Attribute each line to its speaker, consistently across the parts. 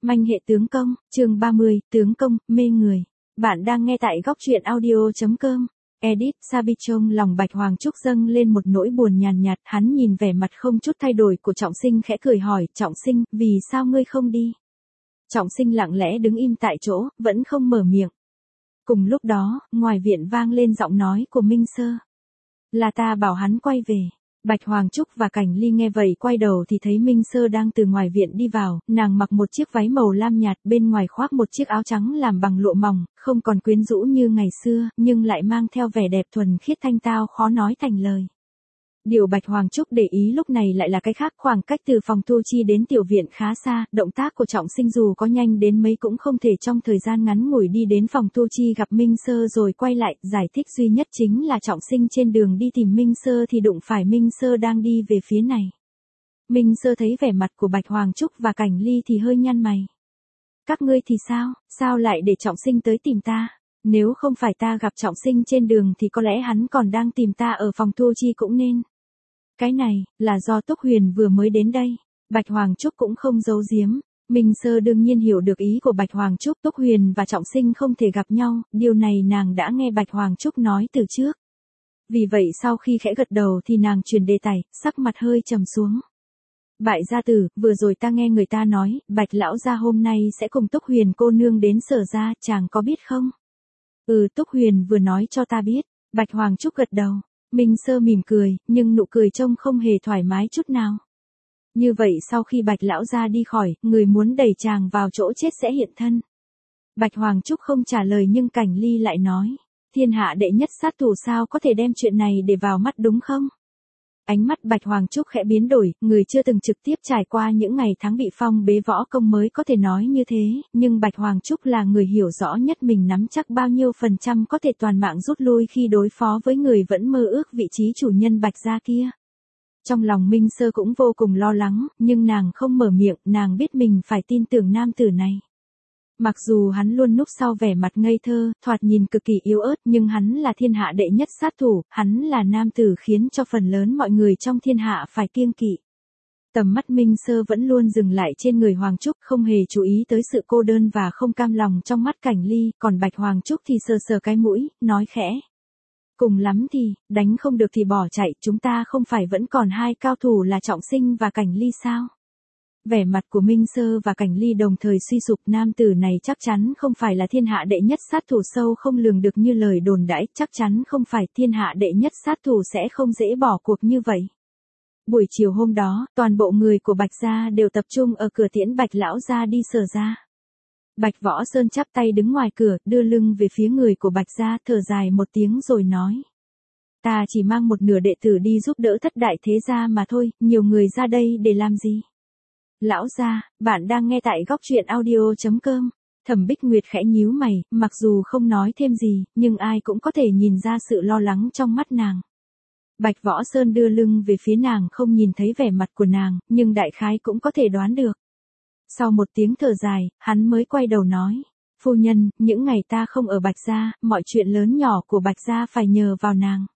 Speaker 1: Manh hệ tướng công, chương 30, tướng công, mê người. Bạn đang nghe tại góc truyện audio.com. Edit, Sabi trông lòng Bạch Hoàng Trúc dâng lên một nỗi buồn nhàn nhạt, hắn nhìn vẻ mặt không chút thay đổi của Trọng Sinh khẽ cười hỏi, Trọng Sinh, vì sao ngươi không đi? Trọng Sinh lặng lẽ đứng im tại chỗ, vẫn không mở miệng. Cùng lúc đó, ngoài viện vang lên giọng nói của Minh Sơ. Là ta bảo hắn quay về. Bạch Hoàng Trúc và Cảnh Ly nghe vậy quay đầu thì thấy Minh Sơ đang từ ngoài viện đi vào, nàng mặc một chiếc váy màu lam nhạt, bên ngoài khoác một chiếc áo trắng làm bằng lụa mỏng, không còn quyến rũ như ngày xưa, nhưng lại mang theo vẻ đẹp thuần khiết thanh tao khó nói thành lời. Điều Bạch Hoàng Trúc để ý lúc này lại là cái khác, khoảng cách từ phòng thu chi đến tiểu viện khá xa, động tác của Trọng Sinh dù có nhanh đến mấy cũng không thể trong thời gian ngắn ngủi đi đến phòng thu chi gặp Minh Sơ rồi quay lại, giải thích duy nhất chính là Trọng Sinh trên đường đi tìm Minh Sơ thì đụng phải Minh Sơ đang đi về phía này. Minh Sơ thấy vẻ mặt của Bạch Hoàng Trúc và Cảnh Ly thì hơi nhăn mày. Các ngươi thì sao lại để Trọng Sinh tới tìm ta? Nếu không phải ta gặp Trọng Sinh trên đường thì có lẽ hắn còn đang tìm ta ở phòng thu chi cũng nên. Cái này, là do Túc Huyền vừa mới đến đây. Bạch Hoàng Trúc cũng không giấu giếm. Minh Sơ đương nhiên hiểu được ý của Bạch Hoàng Trúc. Túc Huyền và Trọng Sinh không thể gặp nhau, điều này nàng đã nghe Bạch Hoàng Trúc nói từ trước. Vì vậy sau khi khẽ gật đầu thì nàng chuyển đề tài, sắc mặt hơi trầm xuống. Bại gia tử, vừa rồi ta nghe người ta nói, Bạch lão gia hôm nay sẽ cùng Túc Huyền cô nương đến Sở gia, chàng có biết không? Túc Huyền vừa nói cho ta biết. Bạch Hoàng Trúc gật đầu. Minh Sơ mỉm cười, nhưng nụ cười trông không hề thoải mái chút nào. Như vậy sau khi Bạch lão gia đi khỏi, người muốn đẩy chàng vào chỗ chết sẽ hiện thân. Bạch Hoàng Trúc không trả lời nhưng Cảnh Ly lại nói, thiên hạ đệ nhất sát thủ sao có thể đem chuyện này để vào mắt đúng không? Ánh mắt Bạch Hoàng Trúc khẽ biến đổi, người chưa từng trực tiếp trải qua những ngày tháng bị phong bế võ công mới có thể nói như thế, nhưng Bạch Hoàng Trúc là người hiểu rõ nhất mình nắm chắc bao nhiêu phần trăm có thể toàn mạng rút lui khi đối phó với người vẫn mơ ước vị trí chủ nhân Bạch gia kia. Trong lòng Minh Sơ cũng vô cùng lo lắng, nhưng nàng không mở miệng, nàng biết mình phải tin tưởng nam tử này. Mặc dù hắn luôn núp sau vẻ mặt ngây thơ, thoạt nhìn cực kỳ yếu ớt, nhưng hắn là thiên hạ đệ nhất sát thủ, hắn là nam tử khiến cho phần lớn mọi người trong thiên hạ phải kiêng kỵ. Tầm mắt Minh Sơ vẫn luôn dừng lại trên người Hoàng Trúc, không hề chú ý tới sự cô đơn và không cam lòng trong mắt Cảnh Ly, còn Bạch Hoàng Trúc thì sờ sờ cái mũi, nói khẽ. Cùng lắm thì, đánh không được thì bỏ chạy, chúng ta không phải vẫn còn hai cao thủ là Trọng Sinh và Cảnh Ly sao? Vẻ mặt của Minh Sơ và Cảnh Ly đồng thời suy sụp, nam tử này chắc chắn không phải là thiên hạ đệ nhất sát thủ sâu không lường được như lời đồn đãi, chắc chắn không phải thiên hạ đệ nhất sát thủ sẽ không dễ bỏ cuộc như vậy. Buổi chiều hôm đó, toàn bộ người của Bạch gia đều tập trung ở cửa tiễn Bạch lão gia đi Sở gia. Bạch Võ Sơn chắp tay đứng ngoài cửa, đưa lưng về phía người của Bạch gia, thở dài một tiếng rồi nói. Ta chỉ mang một nửa đệ tử đi giúp đỡ thất đại thế gia mà thôi, nhiều người ra đây để làm gì? Lão gia, bạn đang nghe tại góc truyện audio.com. Thẩm Bích Nguyệt khẽ nhíu mày, mặc dù không nói thêm gì, nhưng ai cũng có thể nhìn ra sự lo lắng trong mắt nàng. Bạch Võ Sơn đưa lưng về phía nàng, không nhìn thấy vẻ mặt của nàng, nhưng đại khái cũng có thể đoán được. Sau một tiếng thở dài, hắn mới quay đầu nói. Phu nhân, những ngày ta không ở Bạch gia, mọi chuyện lớn nhỏ của Bạch gia phải nhờ vào nàng.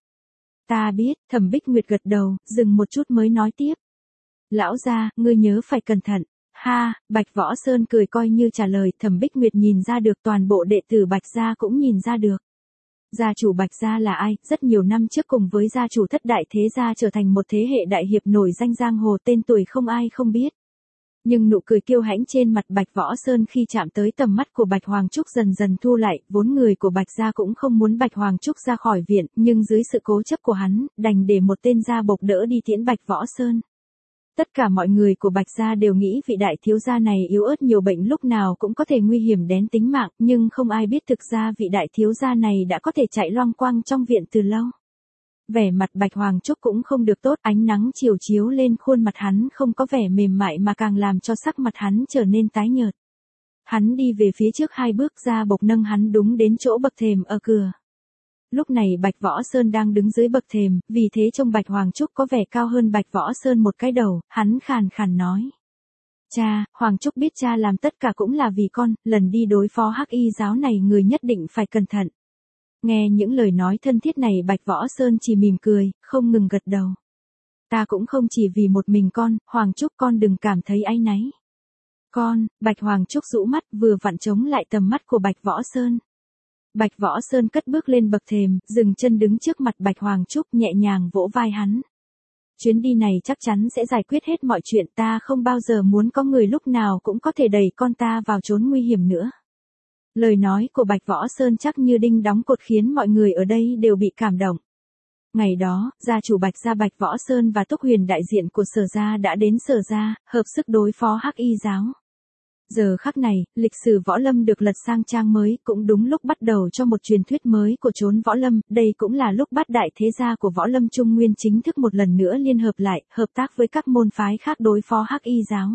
Speaker 1: Ta biết, Thẩm Bích Nguyệt gật đầu, dừng một chút mới nói tiếp. Lão gia, ngươi nhớ phải cẩn thận. Ha, Bạch Võ Sơn cười coi như trả lời, Thẩm Bích Nguyệt nhìn ra được, toàn bộ đệ tử Bạch gia cũng nhìn ra được. Gia chủ Bạch gia là ai? Rất nhiều năm trước cùng với gia chủ thất đại thế gia trở thành một thế hệ đại hiệp nổi danh giang hồ, tên tuổi không ai không biết. Nhưng nụ cười kiêu hãnh trên mặt Bạch Võ Sơn khi chạm tới tầm mắt của Bạch Hoàng Trúc dần dần thu lại, vốn người của Bạch gia cũng không muốn Bạch Hoàng Trúc ra khỏi viện, nhưng dưới sự cố chấp của hắn, đành để một tên gia bộc đỡ đi tiễn Bạch Võ Sơn. Tất cả mọi người của Bạch gia đều nghĩ vị đại thiếu gia này yếu ớt nhiều bệnh lúc nào cũng có thể nguy hiểm đến tính mạng, nhưng không ai biết thực ra vị đại thiếu gia này đã có thể chạy loang quang trong viện từ lâu. Vẻ mặt Bạch Hoàng Trúc cũng không được tốt, ánh nắng chiều chiếu lên khuôn mặt hắn không có vẻ mềm mại mà càng làm cho sắc mặt hắn trở nên tái nhợt. Hắn đi về phía trước hai bước, ra bộc nâng hắn đúng đến chỗ bậc thềm ở cửa. Lúc này Bạch Võ Sơn đang đứng dưới bậc thềm, vì thế trông Bạch Hoàng Trúc có vẻ cao hơn Bạch Võ Sơn một cái đầu, hắn khàn khàn nói. Cha, Hoàng Trúc biết cha làm tất cả cũng là vì con, lần đi đối phó Hắc Y giáo này người nhất định phải cẩn thận. Nghe những lời nói thân thiết này Bạch Võ Sơn chỉ mỉm cười, không ngừng gật đầu. Ta cũng không chỉ vì một mình con, Hoàng Trúc con đừng cảm thấy áy náy. Con, Bạch Hoàng Trúc rũ mắt vừa vặn chống lại tầm mắt của Bạch Võ Sơn. Bạch Võ Sơn cất bước lên bậc thềm, dừng chân đứng trước mặt Bạch Hoàng Trúc nhẹ nhàng vỗ vai hắn. Chuyến đi này chắc chắn sẽ giải quyết hết mọi chuyện, ta không bao giờ muốn có người lúc nào cũng có thể đẩy con ta vào chốn nguy hiểm nữa. Lời nói của Bạch Võ Sơn chắc như đinh đóng cột khiến mọi người ở đây đều bị cảm động. Ngày đó, gia chủ Bạch gia Bạch Võ Sơn và Túc Huyền đại diện của Sở gia đã đến Sở gia, hợp sức đối phó Hắc Y giáo. Giờ khắc này, lịch sử võ lâm được lật sang trang mới, cũng đúng lúc bắt đầu cho một truyền thuyết mới của chốn võ lâm, đây cũng là lúc bát đại thế gia của võ lâm Trung Nguyên chính thức một lần nữa liên hợp lại, hợp tác với các môn phái khác đối phó Hắc Y giáo.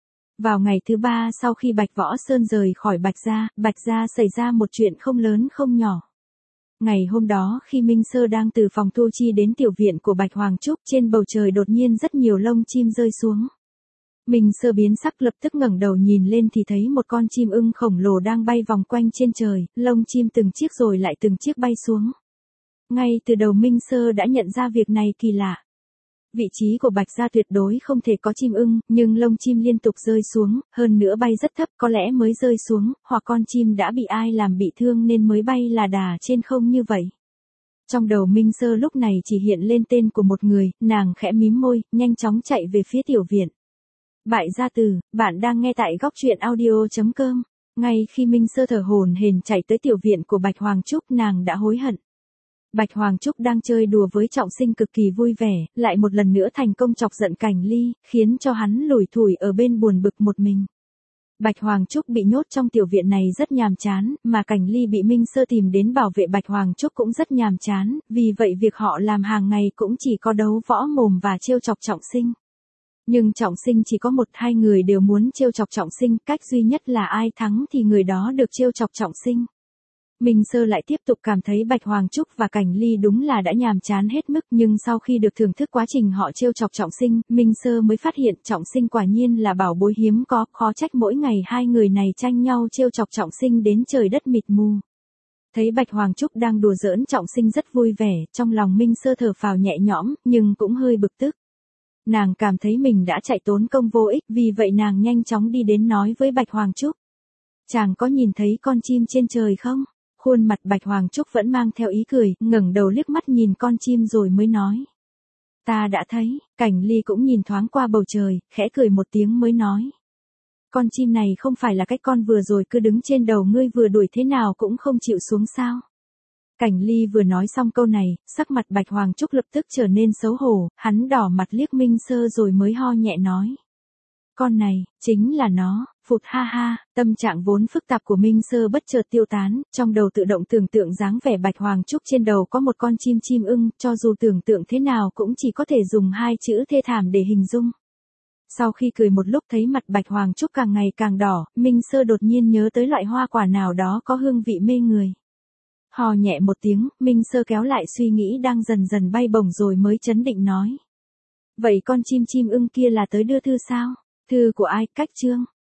Speaker 1: Vào ngày thứ 3 sau khi Bạch Võ Sơn rời khỏi Bạch gia xảy ra một chuyện không lớn không nhỏ. Ngày hôm đó khi Minh Sơ đang từ phòng thu chi đến tiểu viện của Bạch Hoàng Trúc, trên bầu trời đột nhiên rất nhiều lông chim rơi xuống. Minh Sơ biến sắc lập tức ngẩng đầu nhìn lên thì thấy một con chim ưng khổng lồ đang bay vòng quanh trên trời, lông chim từng chiếc rồi lại từng chiếc bay xuống. Ngay từ đầu Minh Sơ đã nhận ra việc này kỳ lạ. Vị trí của Bạch gia tuyệt đối không thể có chim ưng, nhưng lông chim liên tục rơi xuống, hơn nữa bay rất thấp, có lẽ mới rơi xuống, hoặc con chim đã bị ai làm bị thương nên mới bay là đà trên không như vậy. Trong đầu Minh Sơ lúc này chỉ hiện lên tên của một người, nàng khẽ mím môi, nhanh chóng chạy về phía tiểu viện. Bại gia tử, bạn đang nghe tại góc truyện audio.com. Ngay khi Minh Sơ thở hổn hển chạy tới tiểu viện của Bạch Hoàng Trúc, nàng đã hối hận. Bạch Hoàng Trúc đang chơi đùa với Trọng Sinh cực kỳ vui vẻ, lại một lần nữa thành công chọc giận Cảnh Ly, khiến cho hắn lủi thủi ở bên buồn bực một mình. Bạch Hoàng Trúc bị nhốt trong tiểu viện này rất nhàm chán, mà Cảnh Ly bị Minh Sơ tìm đến bảo vệ Bạch Hoàng Trúc cũng rất nhàm chán, vì vậy việc họ làm hàng ngày cũng chỉ có đấu võ mồm và trêu chọc Trọng Sinh. Nhưng Trọng Sinh chỉ có 1-2 người đều muốn trêu chọc Trọng Sinh, cách duy nhất là ai thắng thì người đó được trêu chọc Trọng Sinh. Minh Sơ lại tiếp tục cảm thấy Bạch Hoàng Trúc và Cảnh Ly đúng là đã nhàm chán hết mức, nhưng sau khi được thưởng thức quá trình họ trêu chọc Trọng Sinh, Minh Sơ mới phát hiện Trọng Sinh quả nhiên là bảo bối hiếm có, khó trách mỗi ngày hai người này tranh nhau trêu chọc Trọng Sinh đến trời đất mịt mù. Thấy Bạch Hoàng Trúc đang đùa giỡn Trọng Sinh rất vui vẻ, trong lòng Minh Sơ thở phào nhẹ nhõm, nhưng cũng hơi bực tức. Nàng cảm thấy mình đã chạy tốn công vô ích, vì vậy nàng nhanh chóng đi đến nói với Bạch Hoàng Trúc. Chàng có nhìn thấy con chim trên trời không? Khuôn mặt Bạch Hoàng Trúc vẫn mang theo ý cười, ngẩng đầu liếc mắt nhìn con chim rồi mới nói. Ta đã thấy. Cảnh Ly cũng nhìn thoáng qua bầu trời, khẽ cười một tiếng mới nói. Con chim này không phải là cái con vừa rồi cứ đứng trên đầu ngươi vừa đuổi thế nào cũng không chịu xuống sao? Cảnh Ly vừa nói xong câu này, sắc mặt Bạch Hoàng Trúc lập tức trở nên xấu hổ, hắn đỏ mặt liếc Minh Sơ rồi mới ho nhẹ nói. Con này, chính là nó, phụt ha ha, tâm trạng vốn phức tạp của Minh Sơ bất chợt tiêu tán, trong đầu tự động tưởng tượng dáng vẻ Bạch Hoàng Trúc trên đầu có một con chim ưng, cho dù tưởng tượng thế nào cũng chỉ có thể dùng 2 chữ thê thảm để hình dung. Sau khi cười một lúc thấy mặt Bạch Hoàng Trúc càng ngày càng đỏ, Minh Sơ đột nhiên nhớ tới loại hoa quả nào đó có hương vị mê người. Hò nhẹ một tiếng, Minh Sơ kéo lại suy nghĩ đang dần dần bay bổng rồi mới chấn định nói. Vậy con chim ưng kia là tới đưa thư sao? Thư của ai, cách chương?